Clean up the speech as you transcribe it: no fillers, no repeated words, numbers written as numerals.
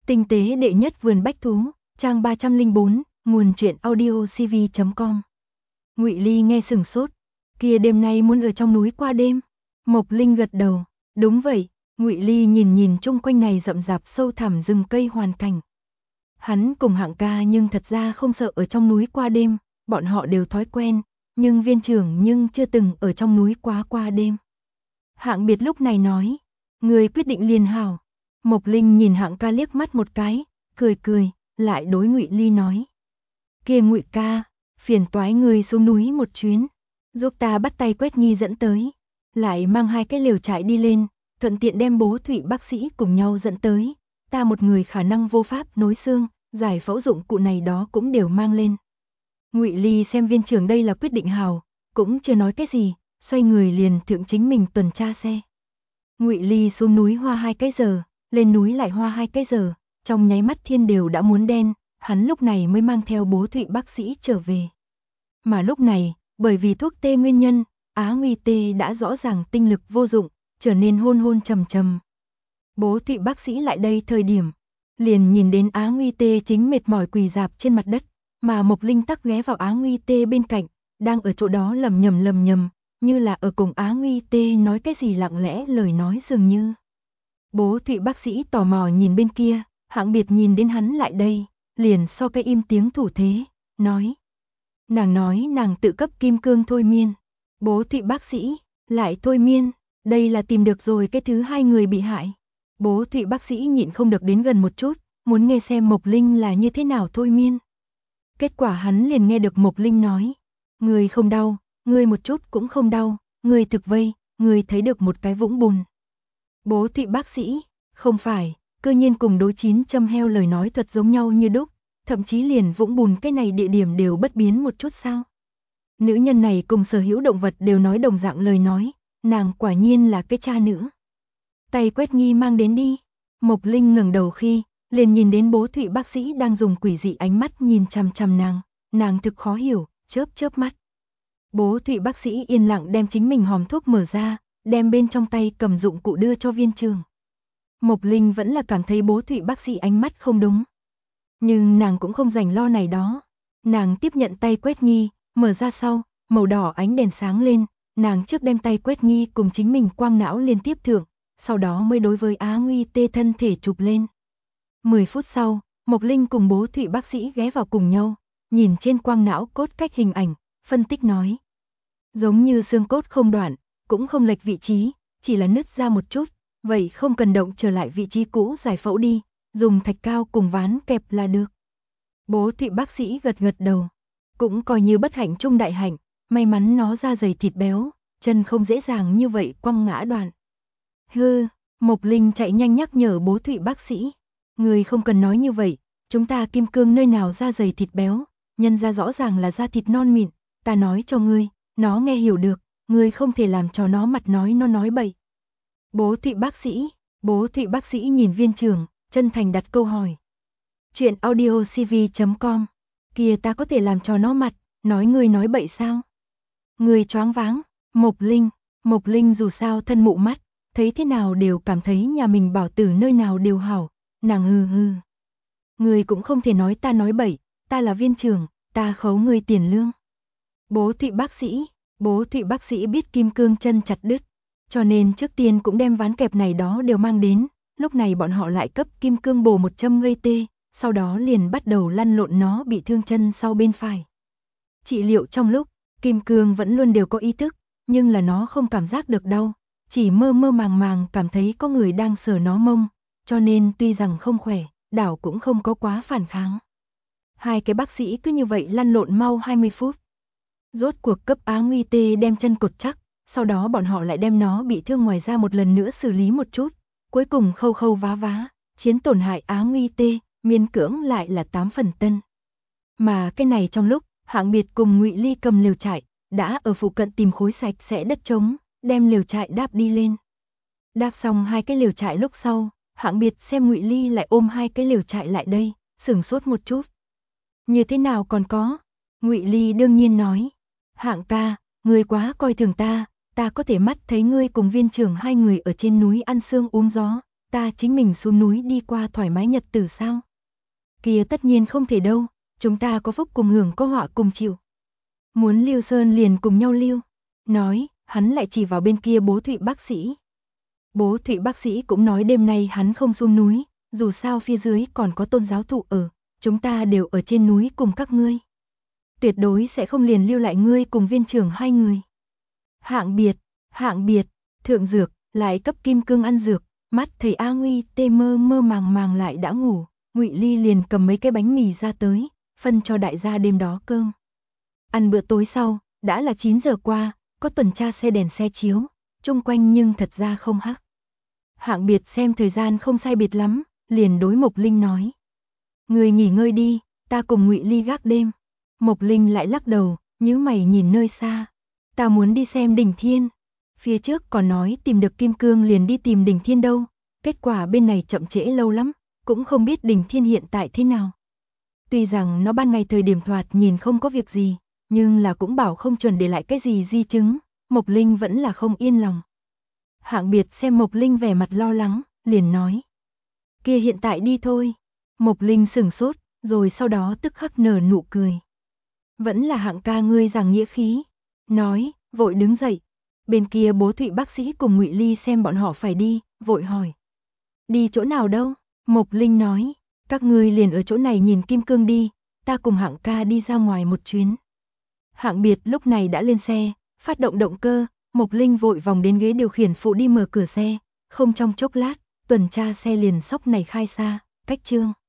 Tinh tế đệ nhất vườn bách thú, trang 304, nguồn truyện audio cv.com. Ngụy Ly nghe sừng sốt, kia đêm nay muốn ở trong núi qua đêm. Mộc Linh gật đầu, đúng vậy. Ngụy Ly nhìn chung quanh này rậm rạp sâu thẳm rừng cây hoàn cảnh. Hắn cùng Hạng ca nhưng thật ra không sợ ở trong núi qua đêm, bọn họ đều thói quen, nhưng viên trưởng nhưng chưa từng ở trong núi qua đêm. Hạng Biệt lúc này nói, người quyết định liền hảo. Mộc Linh nhìn Hạng ca liếc mắt một cái, cười, lại đối Ngụy Ly nói. Kia Ngụy ca, phiền toái người xuống núi một chuyến, giúp ta bắt tay Quét Nghi dẫn tới, lại mang 2 cái lều trại đi lên, thuận tiện đem Bố Thụy bác sĩ cùng nhau dẫn tới, ta một người khả năng vô pháp nối xương, giải phẫu dụng cụ này đó cũng đều mang lên. Ngụy Ly xem viên trưởng đây là quyết định hào, cũng chưa nói cái gì, xoay người liền thượng chính mình tuần tra xe. Ngụy Ly xuống núi hoa 2 cái giờ, lên núi lại hoa 2 cái giờ, trong nháy mắt thiên đều đã muốn đen, hắn lúc này mới mang theo Bố Thụy bác sĩ trở về. Mà lúc này, bởi vì thuốc tê nguyên nhân, Á Nguy tê đã rõ ràng tinh lực vô dụng, trở nên hôn trầm. Bố Thụy bác sĩ lại đây thời điểm, liền nhìn đến Á Nguy tê chính mệt mỏi quỳ rạp trên mặt đất, mà Mộc Linh tắc ghé vào Á Nguy tê bên cạnh, đang ở chỗ đó lầm nhầm, như là ở cùng Á Nguy tê nói cái gì lặng lẽ lời nói dường như. Bố Thụy bác sĩ tò mò nhìn bên kia, Hạng Biệt nhìn đến hắn lại đây, liền so cái im tiếng thủ thế, nói. Nàng tự cấp kim cương thôi miên. Bố Thụy bác sĩ, lại thôi miên, đây là tìm được rồi cái thứ 2 người bị hại. Bố Thụy bác sĩ nhịn không được đến gần một chút, muốn nghe xem Mộc Linh là như thế nào thôi miên. Kết quả hắn liền nghe được Mộc Linh nói, người không đau, người một chút cũng không đau, người thực vây, người thấy được một cái vũng bùn. Bố Thụy bác sĩ, không phải, cư nhiên cùng đối 9 châm heo lời nói thuật giống nhau như đúc, thậm chí liền vũng bùn cái này địa điểm đều bất biến một chút sao. Nữ nhân này cùng sở hữu động vật đều nói đồng dạng lời nói, nàng quả nhiên là cái cha nữ. Tay Quét Nghi mang đến đi. Mộc Linh ngẩng đầu khi, liền nhìn đến Bố Thụy bác sĩ đang dùng quỷ dị ánh mắt nhìn chằm nàng thực khó hiểu, chớp mắt. Bố Thụy bác sĩ yên lặng đem chính mình hòm thuốc mở ra, đem bên trong tay cầm dụng cụ đưa cho viên trưởng. Mộc Linh vẫn là cảm thấy Bố Thụy bác sĩ ánh mắt không đúng. Nhưng nàng cũng không rảnh lo này đó. Nàng tiếp nhận tay Quét Nghi, mở ra sau, màu đỏ ánh đèn sáng lên, nàng trước đem tay Quét Nghi cùng chính mình quang não liên tiếp thượng, sau đó mới đối với Á Nguy tê thân thể chụp lên. 10 phút sau, Mộc Linh cùng Bố Thụy bác sĩ ghé vào cùng nhau, nhìn trên quang não cốt cách hình ảnh, phân tích nói. Giống như xương cốt không đoạn, cũng không lệch vị trí, chỉ là nứt ra một chút, vậy không cần động trở lại vị trí cũ giải phẫu đi, dùng thạch cao cùng ván kẹp là được. Bố Thụy bác sĩ gật đầu, cũng coi như bất hạnh trung đại hạnh, may mắn nó da dày thịt béo, chân không dễ dàng như vậy quăng ngã đoạn. Mộc Linh chạy nhanh nhắc nhở Bố Thụy bác sĩ, người không cần nói như vậy, chúng ta kim cương nơi nào da dày thịt béo, nhân ra rõ ràng là da thịt non mịn, ta nói cho ngươi, nó nghe hiểu được, ngươi không thể làm cho nó mặt nói nó nói bậy. Bố Thụy bác sĩ nhìn viên trưởng, chân thành đặt câu hỏi. Chuyện audio cv.com, kìa ta có thể làm cho nó mặt, nói ngươi nói bậy sao? Ngươi choáng váng, Mộc Linh dù sao thân mụ mắt, thấy thế nào đều cảm thấy nhà mình bảo tử nơi nào đều hảo, nàng hừ. Ngươi cũng không thể nói ta nói bậy, ta là viên trưởng, ta khấu ngươi tiền lương. Bố Thụy bác sĩ biết kim cương chân chặt đứt, cho nên trước tiên cũng đem ván kẹp này đó đều mang đến, lúc này bọn họ lại cấp kim cương bổ một châm gây tê, sau đó liền bắt đầu lăn lộn nó bị thương chân sau bên phải. Trị liệu trong lúc, kim cương vẫn luôn đều có ý thức, nhưng là nó không cảm giác được đau, chỉ mơ màng cảm thấy có người đang sờ nó mông, cho nên tuy rằng không khỏe, đảo cũng không có quá phản kháng. 2 cái bác sĩ cứ như vậy lăn lộn mau 20 phút. Rốt cuộc cấp Á Nguy tê đem chân cột chắc, sau đó bọn họ lại đem nó bị thương ngoài ra một lần nữa xử lý một chút, cuối cùng khâu vá, chiến tổn hại Á Nguy tê, miễn cưỡng lại là 8 phần tân. Mà cái này trong lúc, Hạng Biệt cùng Ngụy Ly cầm lều trại, đã ở phụ cận tìm khối sạch sẽ đất trống, đem lều trại đáp đi lên. Đáp xong 2 cái lều trại lúc sau, Hạng Biệt xem Ngụy Ly lại ôm 2 cái lều trại lại đây, sửng sốt một chút. Như thế nào còn có? Ngụy Ly đương nhiên nói. Hạng ca, ngươi quá coi thường ta có thể mắt thấy ngươi cùng viên trưởng 2 người ở trên núi ăn sương uống gió, ta chính mình xuống núi đi qua thoải mái nhật tử sao? Kia tất nhiên không thể đâu, chúng ta có phúc cùng hưởng có họa cùng chịu. Muốn lưu sơn liền cùng nhau lưu. Nói, hắn lại chỉ vào bên kia Bố Thụy bác sĩ. Bố Thụy bác sĩ cũng nói đêm nay hắn không xuống núi, dù sao phía dưới còn có Tôn giáo thụ ở, chúng ta đều ở trên núi cùng các ngươi. Tuyệt đối sẽ không liền lưu lại ngươi cùng viên trưởng hai người. Hạng biệt, thượng dược, lại cấp kim cương ăn dược, mắt thầy A Nguy tê mơ mơ màng lại đã ngủ, Ngụy Ly liền cầm mấy cái bánh mì ra tới, phân cho đại gia đêm đó cơm. Ăn bữa tối sau, đã là 9 giờ qua, có tuần tra xe đèn xe chiếu, chung quanh nhưng thật ra không hắc. Hạng biệt xem thời gian không sai biệt lắm, liền đối Mộc Linh nói. Người nghỉ ngơi đi, ta cùng Ngụy Ly gác đêm. Mộc Linh lại lắc đầu, nhíu mày nhìn nơi xa. Ta muốn đi xem đỉnh thiên. Phía trước còn nói tìm được kim cương liền đi tìm đỉnh thiên đâu. Kết quả bên này chậm trễ lâu lắm, cũng không biết đỉnh thiên hiện tại thế nào. Tuy rằng nó ban ngày thời điểm thoạt nhìn không có việc gì, nhưng là cũng bảo không chuẩn để lại cái gì di chứng. Mộc Linh vẫn là không yên lòng. Hạng biệt xem Mộc Linh vẻ mặt lo lắng, liền nói. Kia hiện tại đi thôi. Mộc Linh sửng sốt, rồi sau đó tức khắc nở nụ cười. Vẫn là Hạng ca ngươi giảng nghĩa khí. Nói, vội đứng dậy. Bên kia Bố Thụy bác sĩ cùng Ngụy Ly xem bọn họ phải đi, vội hỏi. Đi chỗ nào đâu? Mộc Linh nói, các ngươi liền ở chỗ này nhìn kim cương đi, ta cùng Hạng ca đi ra ngoài một chuyến. Hạng biệt lúc này đã lên xe, phát động động cơ, Mộc Linh vội vòng đến ghế điều khiển phụ đi mở cửa xe, không trong chốc lát, tuần tra xe liền sóc này khai xa, cách trương.